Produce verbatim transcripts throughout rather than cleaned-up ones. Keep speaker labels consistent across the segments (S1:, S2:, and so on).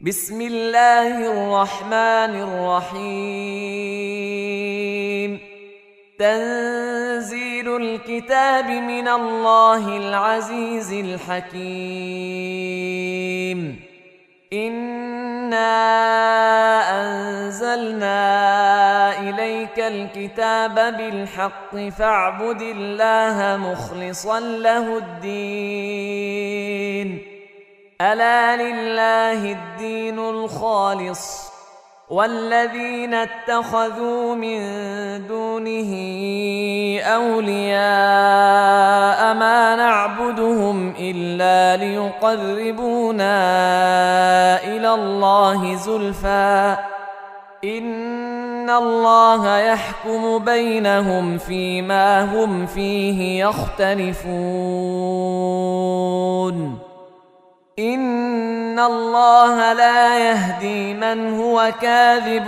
S1: بسم الله الرحمن الرحيم. تنزيل الكتاب من الله العزيز الحكيم. إنا أنزلنا إليك الكتاب بالحق فاعبد الله مخلصا له الدين. ألا لله الدين الخالص والذين اتخذوا من دونه أولياء ما نعبدهم إلا ليقربونا إلى الله زلفى إن الله يحكم بينهم فيما هم فيه يختلفون. إن الله لا يهدي من هو كاذب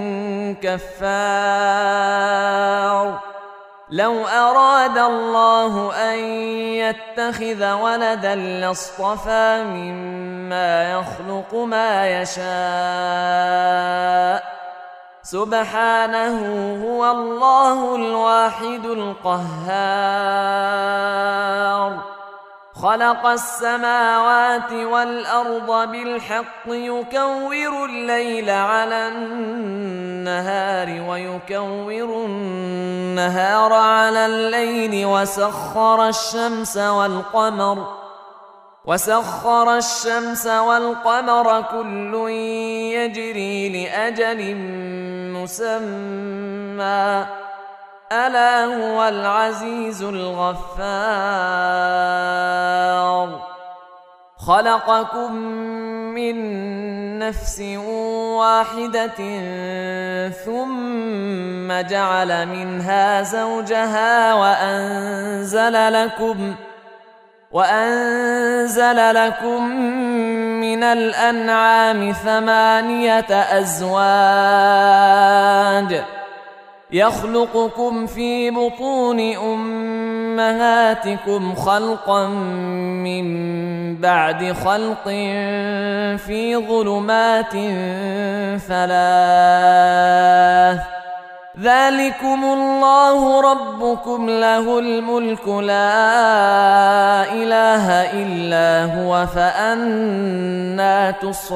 S1: كفار. لو أراد الله أن يتخذ ولدا لاصطفى مما يخلق ما يشاء سبحانه هو الله الواحد القهار. خلق السماوات والأرض بالحق يكور الليل على النهار ويكور النهار على الليل وسخر الشمس والقمر وسخر الشمس والقمر كل يجري لأجل مسمى ألا هو العزيز الغفار. خلقكم من نفس واحدة ثم جعل منها زوجها وأنزل لكم وأنزل لكم من الأنعام ثمانية أزواج يخلقكم في بطون أمهاتكم خلقا من بعد خلق في ظلمات ثلاث ذلكم الله ربكم له الملك لا إله إلا هو فأنى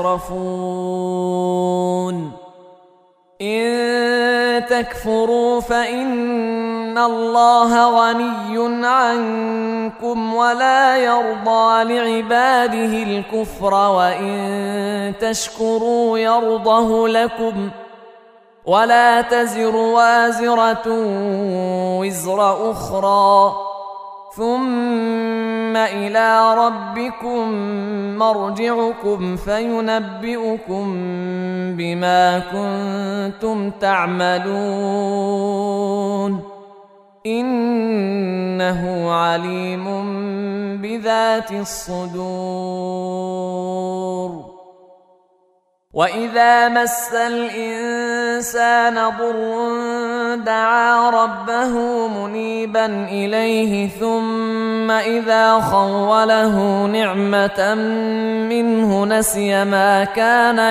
S1: تصرفون. إن تكفروا فإن الله غني عنكم ولا يرضى لعباده الكفر وإن تشكروا يرضه لكم ولا تزر وازرة وزر أخرى ثم إلى ربكم مرجعكم فينبئكم بما كنتم تعملون إنه عليم بذات الصدور. وإذا مس الإنسان ضر دعا ربه منيبا إليه ثم إذا خوله نعمة منه نسي ما كان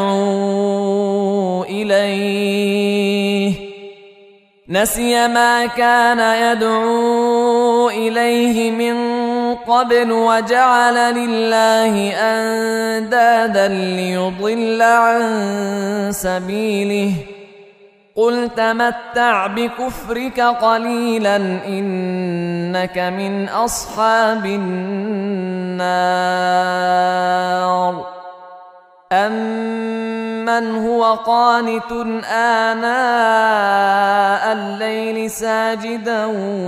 S1: يدعو إليه نسي ما كان يدعو إليه من قبل وجعل لله أندادا ليضل عن سبيله قل تمتع بكفرك قليلا إنك من أصحاب النار. أمن هو قانت آناء الليل ساجدا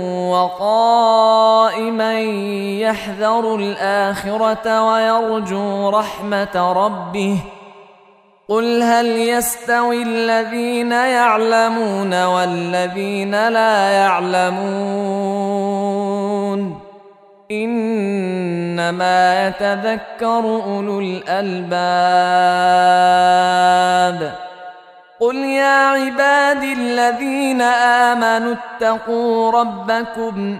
S1: وقائما يحذر الآخرة ويرجو رحمة ربه قل هل يستوي الذين يعلمون والذين لا يعلمون إنما يتذكر أولو الألباب. قل يا عبادي الذين آمنوا اتقوا ربكم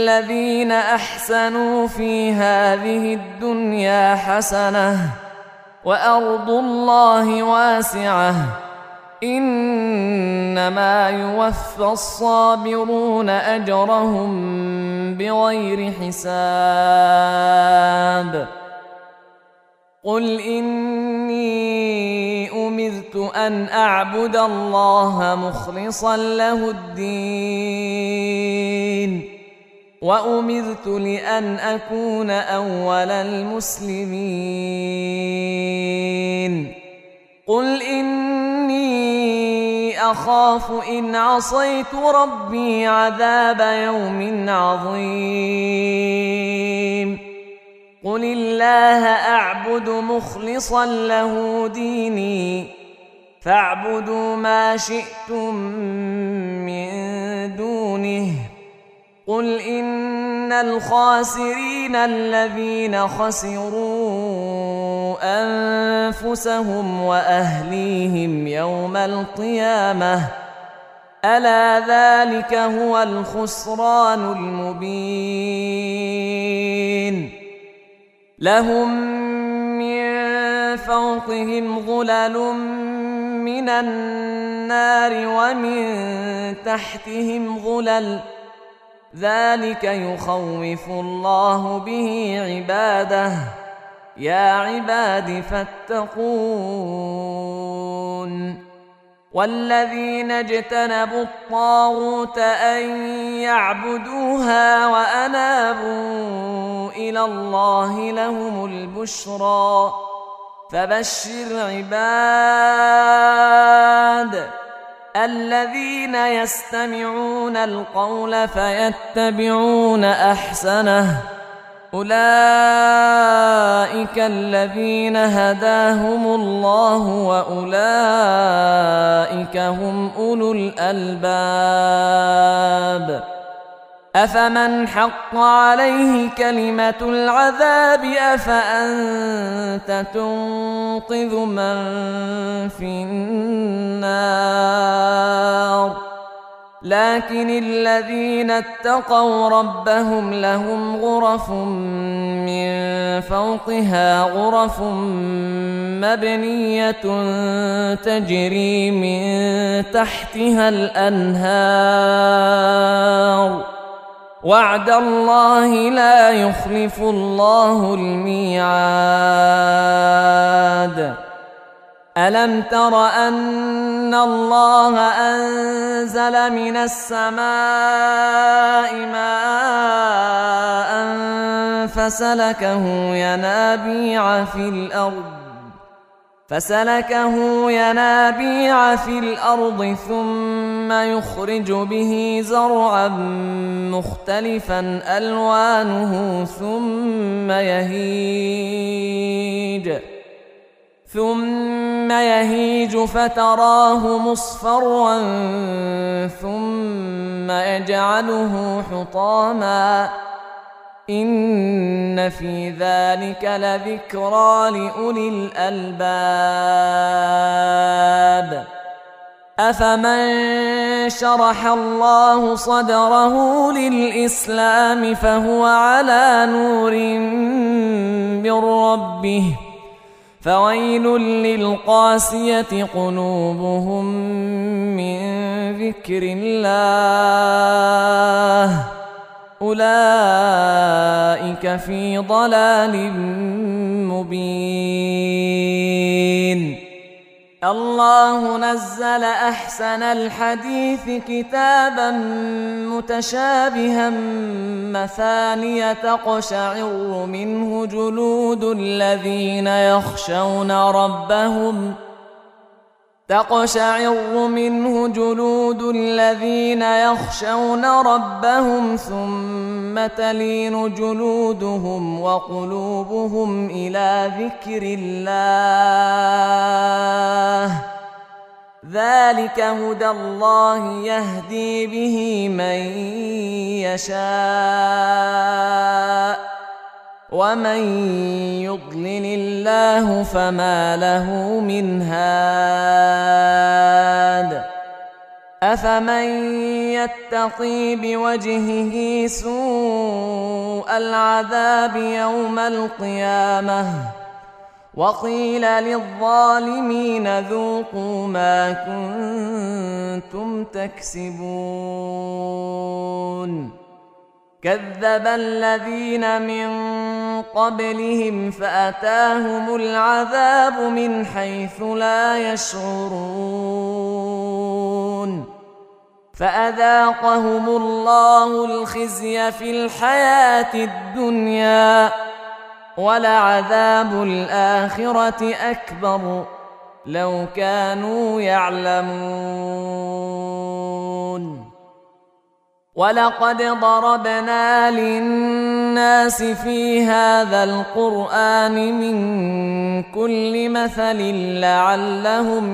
S1: للذين أحسنوا في هذه الدنيا حسنة وأرض الله واسعة إنما يوفى الصابرون أجرهم بغير حساب قل إني أمرت أن أعبد الله مخلصا له الدين وأمرت لأن أكون أول المسلمين قل إني أخاف إن عصيت ربي عذاب يوم عظيم قل الله أعبد مخلصا له ديني فاعبدوا ما شئتم من دونه قل إن الخاسرين الذين خسروا أنفسهم وأهليهم يوم القيامة ألا ذلك هو الخسران المبين لهم من فوقهم ظلل من النار ومن تحتهم ظلل ذلك يخوف الله به عباده يا عباد فاتقون والذين اجتنبوا الطاغوت أن يعبدوها وأنابوا إلى الله لهم البشرى فبشر عباد الذين يستمعون القول فيتبعون أحسنه أولئك الذين هداهم الله وأولئك هم أولو الألباب أفمن حق عليه كلمة العذاب أفأنت تنقذ من في النار لكن الذين اتقوا ربهم لهم غرف من فوقها غرف مبنية تجري من تحتها الأنهار وعد الله لا يخلف الله الميعاد ألم تر أن الله أنزل من السماء ماء فسلكه ينابيع في الأرض فسلكه ينابيع في الأرض ثم يخرج به زرعا مختلفا ألوانه ثم يهيج ثم يهيج فتراه مصفرا ثم يجعله حطاما إن في ذلك لذكرى لأولي الألباب أفمن شرح الله صدره للإسلام فهو على نور من ربه فويل للقاسية قلوبهم من ذكر الله أولئك في ضلال مبين الله نزل أحسن الحديث كتابا متشابها مثانية تقشعر منه جلود الذين يخشون ربهم تقشعر منه جلود الذين يخشون ربهم ثم تلين جلودهم وقلوبهم إلى ذكر الله ذلك هدى الله يهدي به من يشاء ومن يضلل الله فما له من هاد أفمن يتقي بوجهه سوء العذاب يوم القيامة وقيل للظالمين ذوقوا ما كنتم تكسبون كذب الذين من قبلهم فأتاهم العذاب من حيث لا يشعرون فأذاقهم الله الخزي في الحياة الدنيا ولعذاب الآخرة أكبر لو كانوا يعلمون ولقد ضربنا للناس في هذا القرآن من كل مثل لعلهم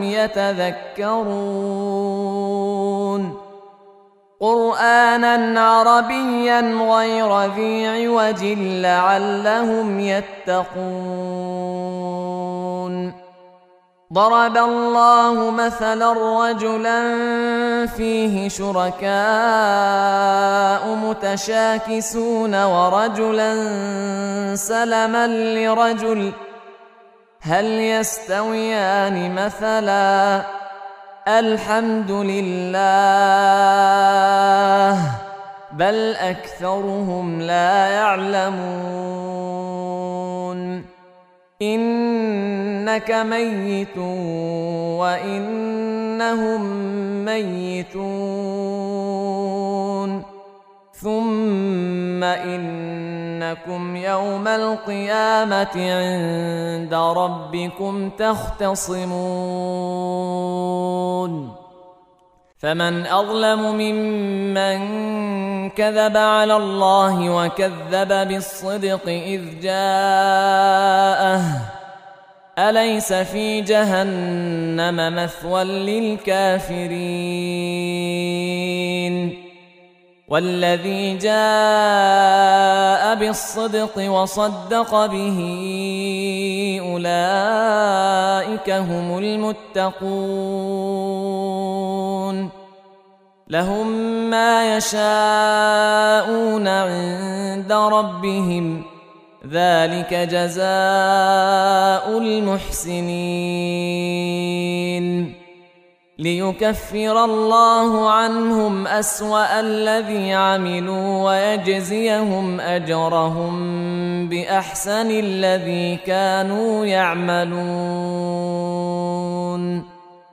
S1: يتذكرون قرآنا عربيا غير ذي عوج لعلهم يتقون ضرب الله مثلا رجلا فيه شركاء متشاكسون ورجلا سلما لرجل هل يستويان مثلا الحمد لله بل أكثرهم لا يعلمون إنك ميت وإنهم ميتون ثم إنكم يوم القيامة عند ربكم تختصمون فمن أظلم ممن كذب على الله وكذب بالصدق إذ جاءه أليس في جهنم مثوى للكافرين والذي جاء بالصدق وصدق به أولئك هم المتقون لهم ما يشاءون عند ربهم ذلك جزاء المحسنين ليكفر الله عنهم أسوأ الذي عملوا ويجزيهم أجرهم بأحسن الذي كانوا يعملون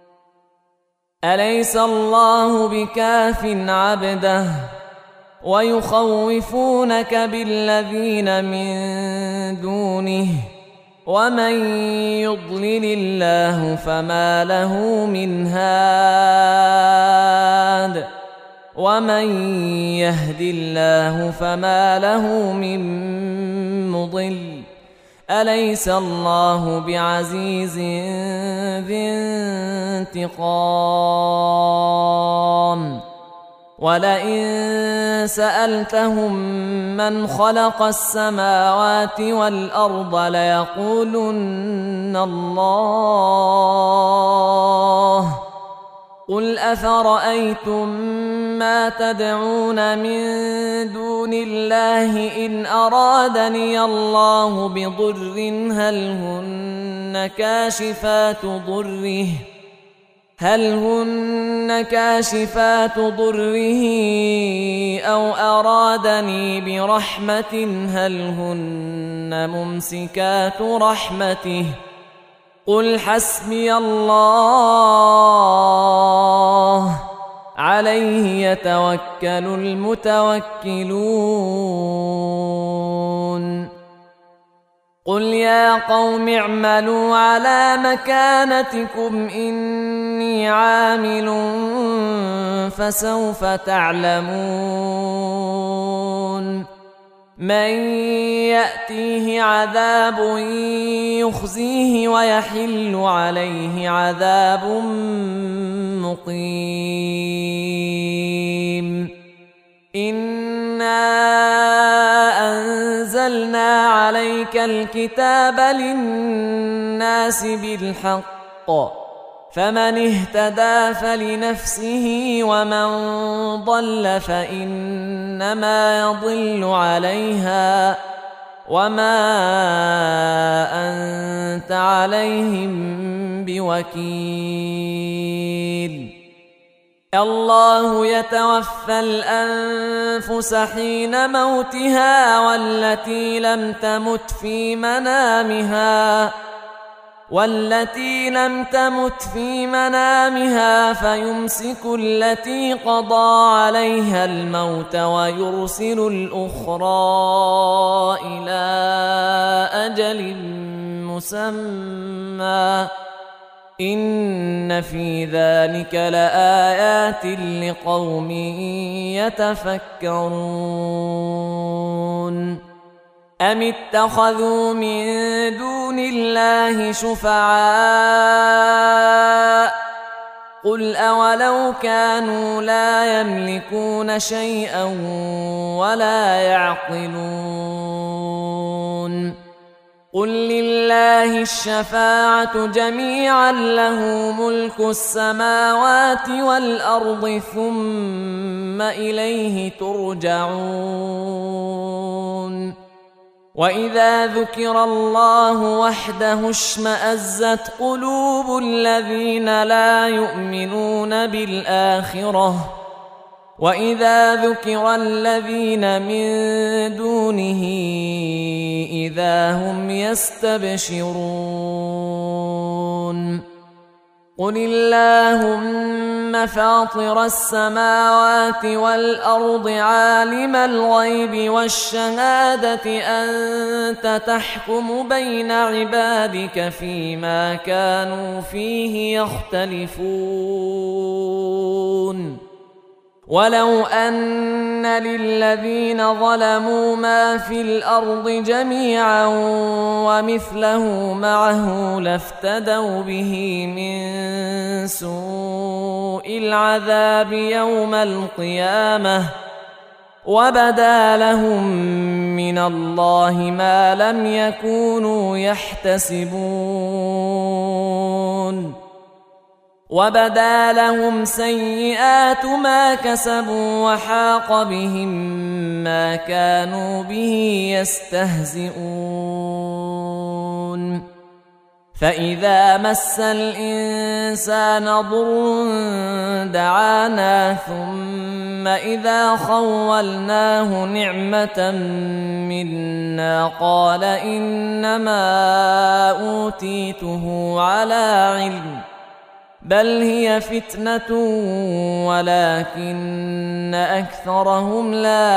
S1: أليس الله بكاف عبده ويخوفونك بالذين من دونه ومن يضلل الله فما له من هاد ومن يهد الله فما له من مضل أليس الله بعزيز ذي انتقام ولئن سألتهم من خلق السماوات والأرض ليقولن الله قل أفرأيتم ما تدعون من دون الله إن أرادني الله بضر هل هن كاشفات ضره هل هن كاشفات ضره أو أرادني برحمة هل هن ممسكات رحمته قل حسبي الله عليه يتوكل المتوكلون قل يا قوم اعملوا على مكانتكم إني عامل فسوف تعلمون من يأتيه عذاب يخزيه ويحل عليه عذاب مقيم إنا أنزلنا عليك الكتاب للناس بالحق فمن اهتدى فلنفسه ومن ضل فإنما يضل عليها وما أنت عليهم بوكيل. الله يتوفى الأنفس حين موتها والتي لم تمت في منامها والتي لم تمت في منامها فيمسك التي قضى عليها الموت ويرسل الأخرى إلى أجل مسمى إن في ذلك لآيات لقوم يتفكرون. أم اتخذوا من دون الله شفعاء قل أولو كانوا لا يملكون شيئا ولا يعقلون. قل لله الشفاعة جميعا له ملك السماوات والأرض ثم إليه ترجعون. وإذا ذكر الله وحده اشمأزت قلوب الذين لا يؤمنون بالآخرة وإذا ذكر الذين من دونه إذا هم يستبشرون. قل اللهم فاطر السماوات والأرض عالم الغيب والشهادة أنت تحكم بين عبادك فيما كانوا فيه يختلفون. ولو أن للذين ظلموا ما في الأرض جميعا ومثله معه لافتدوا به من سوء العذاب يوم القيامة وبدا لهم من الله ما لم يكونوا يحتسبون. وبدا لهم سيئات ما كسبوا وحاق بهم ما كانوا به يستهزئون. فإذا مس الإنسان ضر دعانا ثم إذا خولناه نعمة منا قال إنما أوتيته على علم بل هي فتنة ولكن أكثرهم لا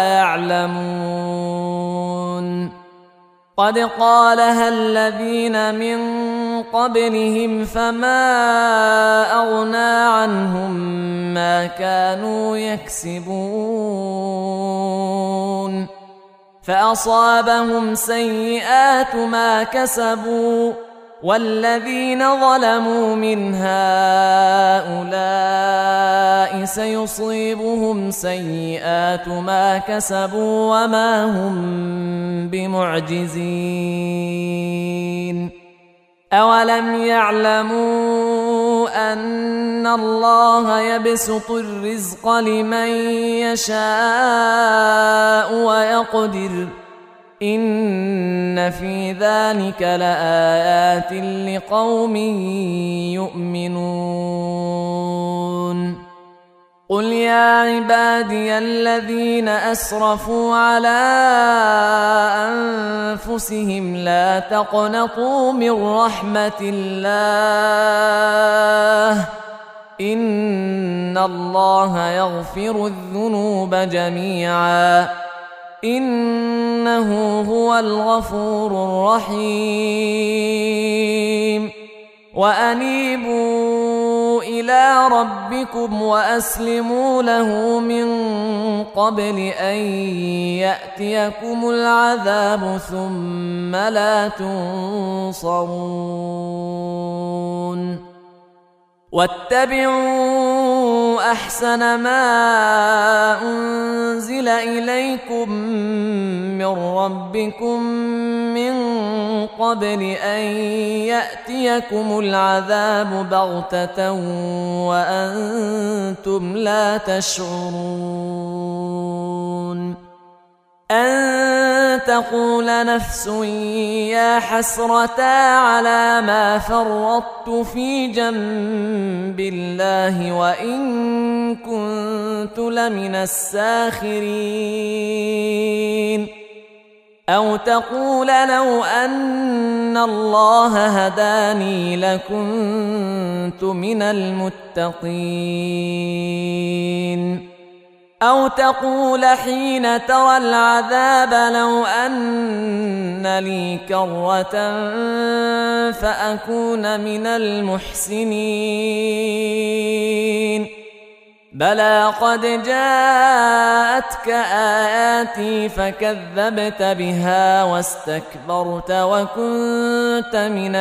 S1: يعلمون. قد قالها الذين من قبلهم فما أغنى عنهم ما كانوا يكسبون فأصابهم سيئات ما كسبوا والذين ظلموا من هؤلاء سيصيبهم سيئات ما كسبوا وما هم بمعجزين. أولم يعلموا أن الله يبسط الرزق لمن يشاء ويقدر إن في ذلك لآيات لقوم يؤمنون. قل يا عبادي الذين أسرفوا على أنفسهم لا تقنطوا من رحمة الله إن الله يغفر الذنوب جميعا إنه هو الغفور الرحيم. وأنيبوا إلى ربكم وأسلموا له من قبل أن يأتيكم العذاب ثم لا تنصرون. واتبعوا أحسن ما أنزل إليكم من ربكم من قبل أن يأتيكم العذاب بغتة وأنتم لا تشعرون. أن تقول نفس يا حسرتا على ما فرطت في جنب الله وإن كنت لمن الساخرين أو تقول لو أن الله هداني لكنت من المتقين أو تقول حين ترى العذاب لو أن لي كرة فأكون من المحسنين بلى قد جاءتك آياتي فكذبت بها واستكبرت وكنت من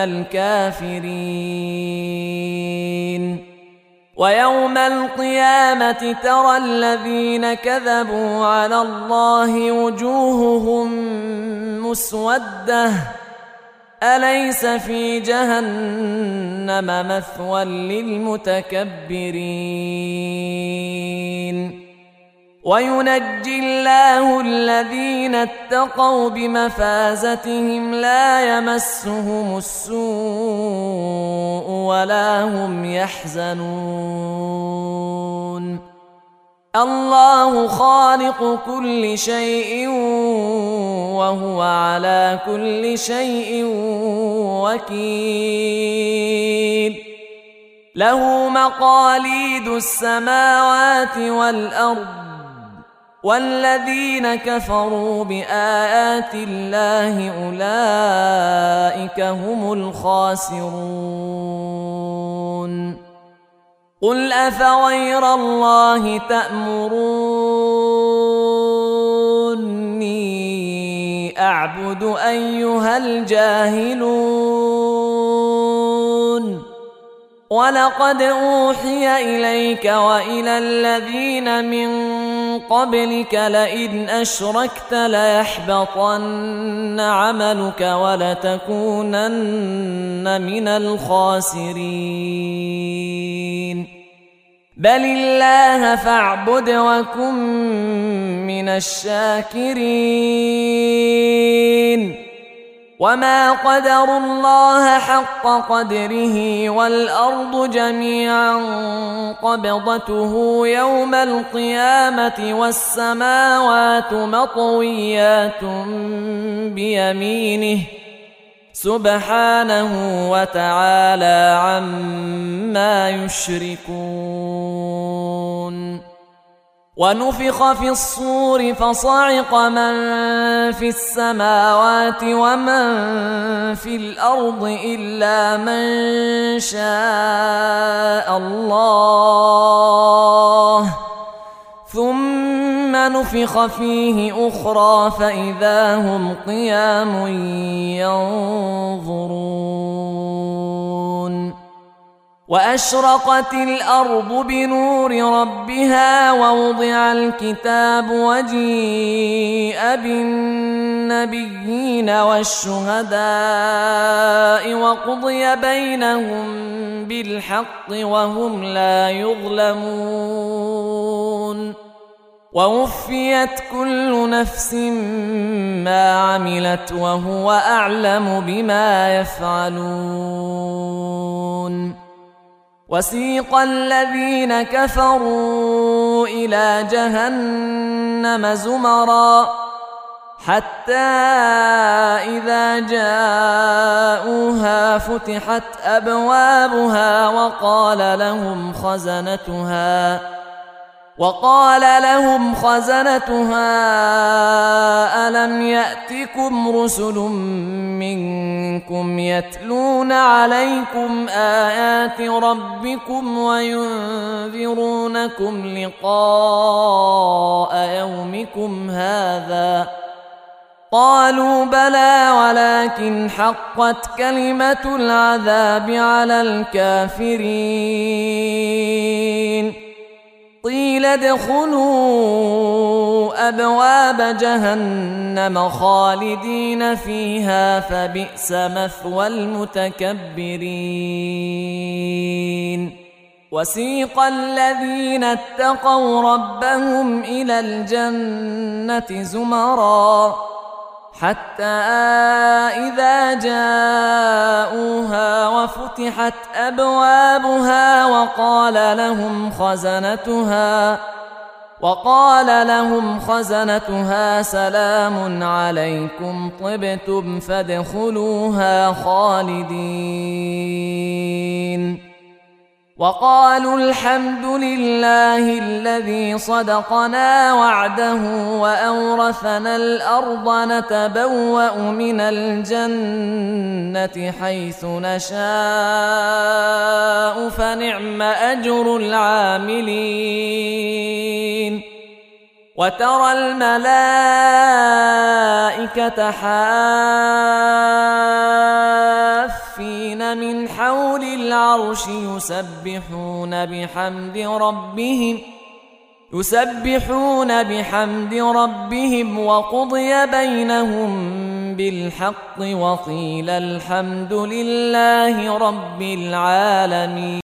S1: الكافرين ويوم القيامة ترى الذين كذبوا على الله وجوههم مسودة أليس في جهنم مثوى للمتكبرين وينجي الله الذين اتقوا بمفازتهم لا يمسهم السوء ولا هم يحزنون الله خالق كل شيء وهو على كل شيء وكيل له مقاليد السماوات والأرض والذين كفروا بآيات الله أولئك هم الخاسرون قل أفغير الله تأمروني أعبد أيها الجاهلون ولقد أوحي إليك وإلى الذين من قبلك لئن أشركت ليحبطن عملك ولتكونن من الخاسرين بل الله فاعبد وكن من الشاكرين وما قدروا الله حق قدره والأرض جميعا قبضته يوم القيامة والسماوات مطويات بيمينه سبحانه وتعالى عما يشركون ونفخ في الصور فصعق من في السماوات ومن في الأرض إلا من شاء الله ثم نفخ فيه أخرى فإذا هم قيام ينظرون وأشرقت الأرض بنور ربها ووضع الكتاب وجيء بالنبيين والشهداء وقضي بينهم بالحق وهم لا يظلمون ووفيت كل نفس ما عملت وهو أعلم بما يفعلون وسيق الذين كفروا إلى جهنم زمرا حتى إذا جاءوها فتحت أبوابها وقال لهم خزنتها وقال لهم خزنتها ألم يأتكم رسل منكم يتلون عليكم آيات ربكم وينذرونكم لقاء يومكم هذا قالوا بلى ولكن حقت كلمة العذاب على الكافرين قيل ادخلوا أبواب جهنم خالدين فيها فبئس مثوى المتكبرين وسيق الذين اتقوا ربهم إلى الجنة زمرا حتى إذا جاءوها وفتحت أبوابها وقال لهم خزنتها وقال لهم خزنتها سلام عليكم طبتم فادخلوها خالدين وقالوا الحمد لله الذي صدقنا وعده وأورثنا الأرض نتبوأ من الجنة حيث نشاء فنعم أجر العاملين وترى الملائكة حافين من حول العرش يسبحون بحمد ربهم يسبحون بحمد ربهم وقضي بينهم بالحق وقيل الحمد لله رب العالمين.